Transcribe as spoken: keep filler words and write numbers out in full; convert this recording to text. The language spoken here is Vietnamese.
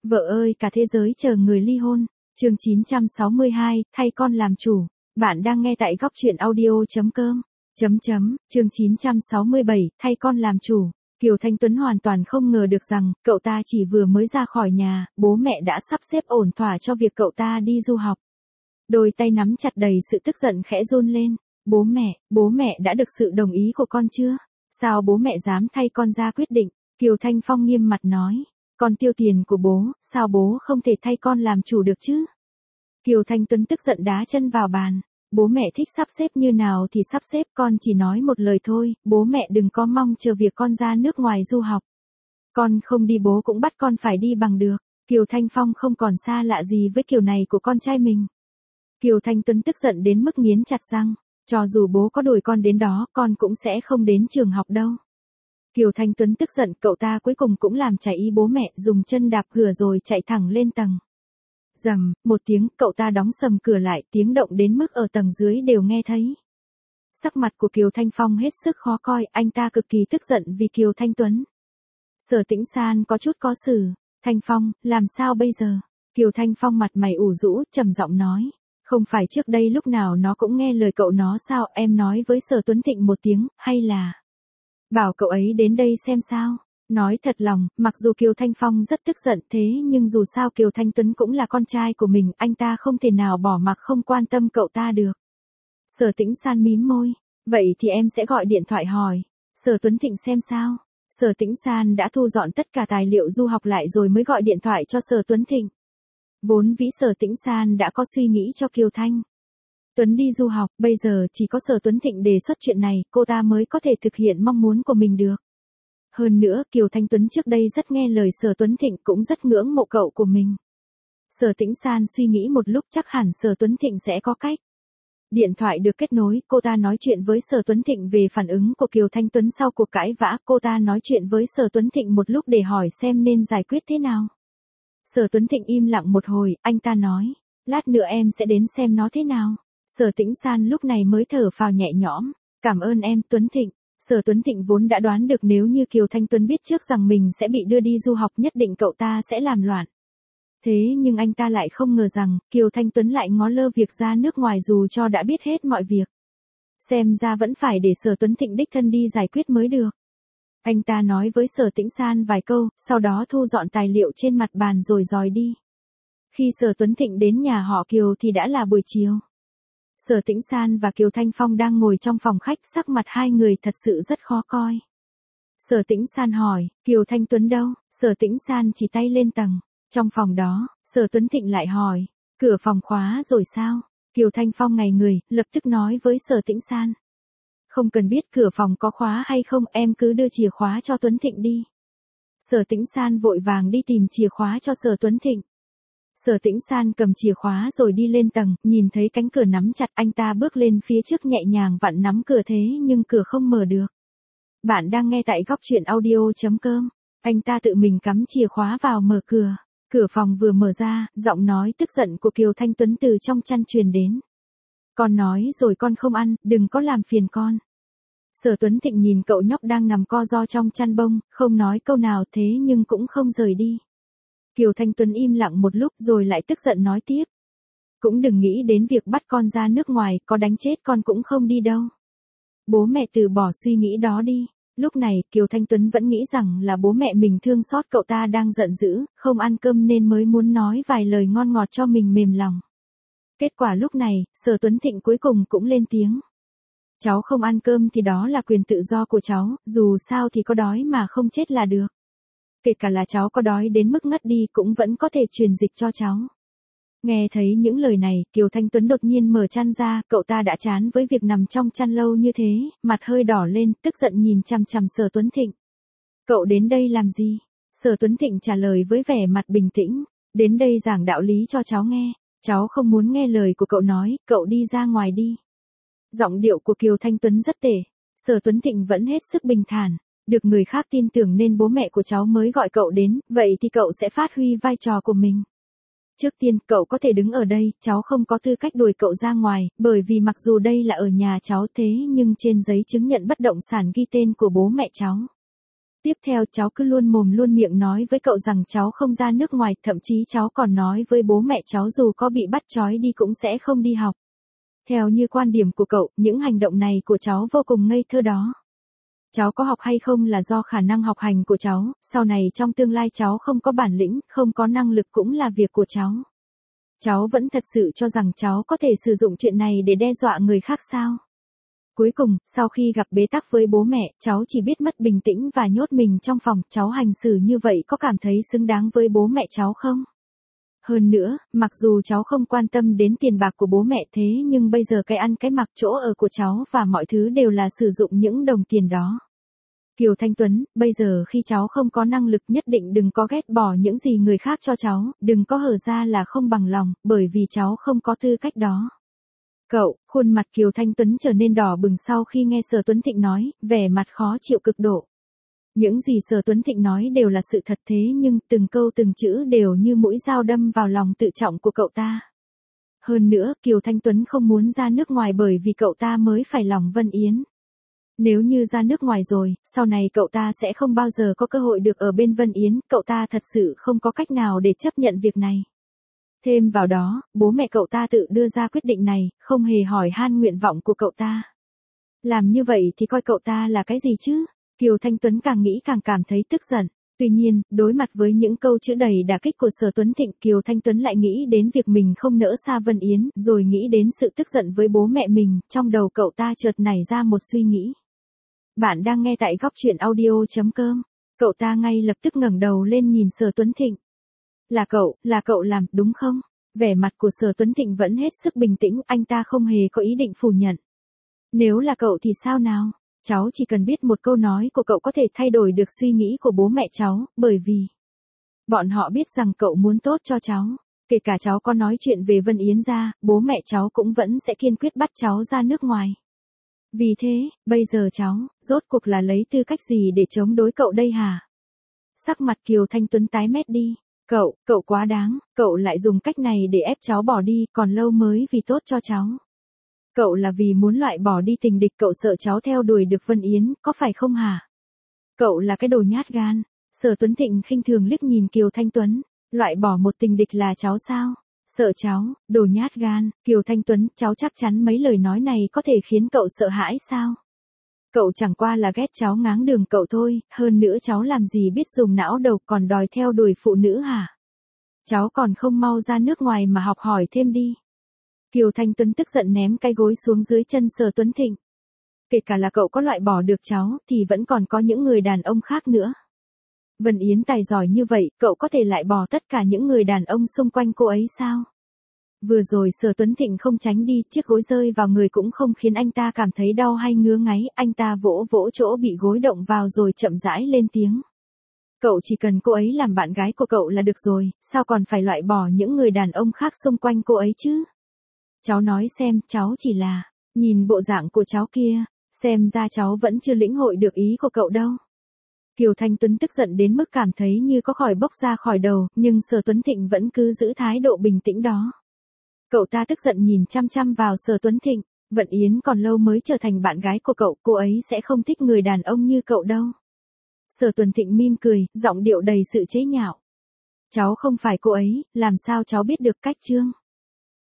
Vợ ơi cả thế giới chờ người ly hôn. Chương chín trăm sáu mươi hai, thay con làm chủ. Bạn đang nghe tại góc truyện audio.com. Chấm chấm, chương chín trăm sáu mươi bảy, thay con làm chủ. Kiều Thanh Tuấn hoàn toàn không ngờ được rằng, cậu ta chỉ vừa mới ra khỏi nhà, bố mẹ đã sắp xếp ổn thỏa cho việc cậu ta đi du học. Đôi tay nắm chặt đầy sự tức giận khẽ run lên. Bố mẹ, bố mẹ đã được sự đồng ý của con chưa? Sao bố mẹ dám thay con ra quyết định? Kiều Thanh Phong nghiêm mặt nói. Con tiêu tiền của bố, sao bố không thể thay con làm chủ được chứ? Kiều Thanh Tuấn tức giận đá chân vào bàn. Bố mẹ thích sắp xếp như nào thì sắp xếp, con chỉ nói một lời thôi, bố mẹ đừng có mong chờ việc con ra nước ngoài du học. Con không đi bố cũng bắt con phải đi bằng được. Kiều Thanh Phong không còn xa lạ gì với kiểu này của con trai mình. Kiều Thanh Tuấn tức giận đến mức nghiến chặt răng. Cho dù bố có đuổi con đến đó, con cũng sẽ không đến trường học đâu. Kiều Thanh Tuấn tức giận, cậu ta cuối cùng cũng làm trái ý bố mẹ, dùng chân đạp cửa rồi chạy thẳng lên tầng. Rầm, một tiếng, cậu ta đóng sầm cửa lại, tiếng động đến mức ở tầng dưới đều nghe thấy. Sắc mặt của Kiều Thanh Phong hết sức khó coi, anh ta cực kỳ tức giận vì Kiều Thanh Tuấn. Sở Tĩnh San có chút có xử. Thanh Phong, làm sao bây giờ? Kiều Thanh Phong mặt mày ủ rũ, trầm giọng nói. Không phải trước đây lúc nào nó cũng nghe lời cậu nó sao, em nói với Sở Tuấn Thịnh một tiếng, hay là bảo cậu ấy đến đây xem sao? Nói thật lòng, mặc dù Kiều Thanh Phong rất tức giận thế nhưng dù sao Kiều Thanh Tuấn cũng là con trai của mình, anh ta không thể nào bỏ mặc không quan tâm cậu ta được. Sở Tĩnh San mím môi, vậy thì em sẽ gọi điện thoại hỏi Sở Tuấn Thịnh xem sao. Sở Tĩnh San đã thu dọn tất cả tài liệu du học lại rồi mới gọi điện thoại cho Sở Tuấn Thịnh. Vốn vĩ Sở Tĩnh San đã có suy nghĩ cho Kiều Thanh Tuấn đi du học, bây giờ chỉ có Sở Tuấn Thịnh đề xuất chuyện này, cô ta mới có thể thực hiện mong muốn của mình được. Hơn nữa, Kiều Thanh Tuấn trước đây rất nghe lời Sở Tuấn Thịnh, cũng rất ngưỡng mộ cậu của mình. Sở Tĩnh San suy nghĩ một lúc, chắc hẳn Sở Tuấn Thịnh sẽ có cách. Điện thoại được kết nối, cô ta nói chuyện với Sở Tuấn Thịnh về phản ứng của Kiều Thanh Tuấn sau cuộc cãi vã, cô ta nói chuyện với Sở Tuấn Thịnh một lúc để hỏi xem nên giải quyết thế nào. Sở Tuấn Thịnh im lặng một hồi, anh ta nói, lát nữa em sẽ đến xem nó thế nào. Sở Tĩnh San lúc này mới thở phào nhẹ nhõm, cảm ơn em, Tuấn Thịnh. Sở Tuấn Thịnh vốn đã đoán được nếu như Kiều Thanh Tuấn biết trước rằng mình sẽ bị đưa đi du học nhất định cậu ta sẽ làm loạn. Thế nhưng anh ta lại không ngờ rằng, Kiều Thanh Tuấn lại ngó lơ việc ra nước ngoài dù cho đã biết hết mọi việc. Xem ra vẫn phải để Sở Tuấn Thịnh đích thân đi giải quyết mới được. Anh ta nói với Sở Tĩnh San vài câu, sau đó thu dọn tài liệu trên mặt bàn rồi dòi đi. Khi Sở Tuấn Thịnh đến nhà họ Kiều thì đã là buổi chiều. Sở Tĩnh San và Kiều Thanh Phong đang ngồi trong phòng khách, sắc mặt hai người thật sự rất khó coi. Sở Tĩnh San hỏi, Kiều Thanh Tuấn đâu? Sở Tĩnh San chỉ tay lên tầng. Trong phòng đó, Sở Tuấn Thịnh lại hỏi, cửa phòng khóa rồi sao? Kiều Thanh Phong ngây người, lập tức nói với Sở Tĩnh San. Không cần biết cửa phòng có khóa hay không, em cứ đưa chìa khóa cho Tuấn Thịnh đi. Sở Tĩnh San vội vàng đi tìm chìa khóa cho Sở Tuấn Thịnh. Sở Tĩnh San cầm chìa khóa rồi đi lên tầng, nhìn thấy cánh cửa nắm chặt, anh ta bước lên phía trước nhẹ nhàng vặn nắm cửa thế nhưng cửa không mở được. Bạn đang nghe tại góc truyện audio.com. Anh ta tự mình cắm chìa khóa vào mở cửa. Cửa phòng vừa mở ra, giọng nói tức giận của Kiều Thanh Tuấn từ trong chăn truyền đến. Con nói rồi con không ăn, đừng có làm phiền con. Sở Tuấn Thịnh nhìn cậu nhóc đang nằm co ro trong chăn bông, không nói câu nào thế nhưng cũng không rời đi. Kiều Thanh Tuấn im lặng một lúc rồi lại tức giận nói tiếp. Cũng đừng nghĩ đến việc bắt con ra nước ngoài, có đánh chết con cũng không đi đâu. Bố mẹ từ bỏ suy nghĩ đó đi. Lúc này, Kiều Thanh Tuấn vẫn nghĩ rằng là bố mẹ mình thương xót cậu ta đang giận dữ, không ăn cơm nên mới muốn nói vài lời ngon ngọt cho mình mềm lòng. Kết quả lúc này, Sở Tuấn Thịnh cuối cùng cũng lên tiếng. Cháu không ăn cơm thì đó là quyền tự do của cháu, dù sao thì có đói mà không chết là được. Kể cả là cháu có đói đến mức ngất đi cũng vẫn có thể truyền dịch cho cháu. Nghe thấy những lời này, Kiều Thanh Tuấn đột nhiên mở chăn ra, cậu ta đã chán với việc nằm trong chăn lâu như thế, mặt hơi đỏ lên, tức giận nhìn chằm chằm Sở Tuấn Thịnh. Cậu đến đây làm gì? Sở Tuấn Thịnh trả lời với vẻ mặt bình tĩnh, đến đây giảng đạo lý cho cháu nghe, cháu không muốn nghe lời của cậu nói, cậu đi ra ngoài đi. Giọng điệu của Kiều Thanh Tuấn rất tệ, Sở Tuấn Thịnh vẫn hết sức bình thản. Được người khác tin tưởng nên bố mẹ của cháu mới gọi cậu đến, vậy thì cậu sẽ phát huy vai trò của mình. Trước tiên, cậu có thể đứng ở đây, cháu không có tư cách đuổi cậu ra ngoài, bởi vì mặc dù đây là ở nhà cháu thế nhưng trên giấy chứng nhận bất động sản ghi tên của bố mẹ cháu. Tiếp theo cháu cứ luôn mồm luôn miệng nói với cậu rằng cháu không ra nước ngoài, thậm chí cháu còn nói với bố mẹ cháu dù có bị bắt trói đi cũng sẽ không đi học. Theo như quan điểm của cậu, những hành động này của cháu vô cùng ngây thơ đó. Cháu có học hay không là do khả năng học hành của cháu, sau này trong tương lai cháu không có bản lĩnh, không có năng lực cũng là việc của cháu. Cháu vẫn thật sự cho rằng cháu có thể sử dụng chuyện này để đe dọa người khác sao? Cuối cùng, sau khi gặp bế tắc với bố mẹ, cháu chỉ biết mất bình tĩnh và nhốt mình trong phòng. Cháu hành xử như vậy có cảm thấy xứng đáng với bố mẹ cháu không? Hơn nữa, mặc dù cháu không quan tâm đến tiền bạc của bố mẹ thế nhưng bây giờ cái ăn cái mặc chỗ ở của cháu và mọi thứ đều là sử dụng những đồng tiền đó. Kiều Thanh Tuấn, bây giờ khi cháu không có năng lực nhất định đừng có ghét bỏ những gì người khác cho cháu, đừng có hở ra là không bằng lòng, bởi vì cháu không có tư cách đó. Cậu, khuôn mặt Kiều Thanh Tuấn trở nên đỏ bừng sau khi nghe Sở Tuấn Thịnh nói, vẻ mặt khó chịu cực độ. Những gì Sở Tuấn Thịnh nói đều là sự thật thế nhưng từng câu từng chữ đều như mũi dao đâm vào lòng tự trọng của cậu ta. Hơn nữa, Kiều Thanh Tuấn không muốn ra nước ngoài bởi vì cậu ta mới phải lòng Vân Yến. Nếu như ra nước ngoài rồi, sau này cậu ta sẽ không bao giờ có cơ hội được ở bên Vân Yến, cậu ta thật sự không có cách nào để chấp nhận việc này. Thêm vào đó, bố mẹ cậu ta tự đưa ra quyết định này, không hề hỏi han nguyện vọng của cậu ta. Làm như vậy thì coi cậu ta là cái gì chứ? Kiều Thanh Tuấn càng nghĩ càng cảm thấy tức giận. Tuy nhiên, đối mặt với những câu chữ đầy đả kích của Sở Tuấn Thịnh, Kiều Thanh Tuấn lại nghĩ đến việc mình không nỡ xa Vân Yến, rồi nghĩ đến sự tức giận với bố mẹ mình, trong đầu cậu ta chợt nảy ra một suy nghĩ. Bạn đang nghe tại góc truyện audio chấm com. Cậu ta ngay lập tức ngẩng đầu lên nhìn Sở Tuấn Thịnh. Là cậu, là cậu làm, đúng không? Vẻ mặt của Sở Tuấn Thịnh vẫn hết sức bình tĩnh, anh ta không hề có ý định phủ nhận. Nếu là cậu thì sao nào? Cháu chỉ cần biết một câu nói của cậu có thể thay đổi được suy nghĩ của bố mẹ cháu, bởi vì bọn họ biết rằng cậu muốn tốt cho cháu. Kể cả cháu có nói chuyện về Vân Yến ra, bố mẹ cháu cũng vẫn sẽ kiên quyết bắt cháu ra nước ngoài. Vì thế, bây giờ cháu, rốt cuộc là lấy tư cách gì để chống đối cậu đây hả? Sắc mặt Kiều Thanh Tuấn tái mét đi. Cậu, cậu quá đáng, cậu lại dùng cách này để ép cháu bỏ đi, còn lâu mới vì tốt cho cháu. Cậu là vì muốn loại bỏ đi tình địch, cậu sợ cháu theo đuổi được Vân Yến, có phải không hả? Cậu là cái đồ nhát gan. Sở Tuấn Thịnh khinh thường liếc nhìn Kiều Thanh Tuấn, loại bỏ một tình địch là cháu sao? Sợ cháu, đồ nhát gan, Kiều Thanh Tuấn, cháu chắc chắn mấy lời nói này có thể khiến cậu sợ hãi sao? Cậu chẳng qua là ghét cháu ngáng đường cậu thôi, hơn nữa cháu làm gì biết dùng não đầu còn đòi theo đuổi phụ nữ hả? Cháu còn không mau ra nước ngoài mà học hỏi thêm đi. Kiều Thanh Tuấn tức giận ném cái gối xuống dưới chân Sở Tuấn Thịnh. Kể cả là cậu có loại bỏ được cháu, thì vẫn còn có những người đàn ông khác nữa. Vân Yến tài giỏi như vậy, cậu có thể loại bỏ tất cả những người đàn ông xung quanh cô ấy sao? Vừa rồi Sở Tuấn Thịnh không tránh đi, chiếc gối rơi vào người cũng không khiến anh ta cảm thấy đau hay ngứa ngáy, anh ta vỗ vỗ chỗ bị gối động vào rồi chậm rãi lên tiếng. Cậu chỉ cần cô ấy làm bạn gái của cậu là được rồi, sao còn phải loại bỏ những người đàn ông khác xung quanh cô ấy chứ? Cháu nói xem, cháu chỉ là, nhìn bộ dạng của cháu kia, xem ra cháu vẫn chưa lĩnh hội được ý của cậu đâu. Kiều Thanh Tuấn tức giận đến mức cảm thấy như có khói bốc ra khỏi đầu, nhưng Sở Tuấn Thịnh vẫn cứ giữ thái độ bình tĩnh đó. Cậu ta tức giận nhìn chăm chăm vào Sở Tuấn Thịnh, Vận Yến còn lâu mới trở thành bạn gái của cậu, cô ấy sẽ không thích người đàn ông như cậu đâu. Sở Tuấn Thịnh mỉm cười, giọng điệu đầy sự chế nhạo. Cháu không phải cô ấy, làm sao cháu biết được cách chương?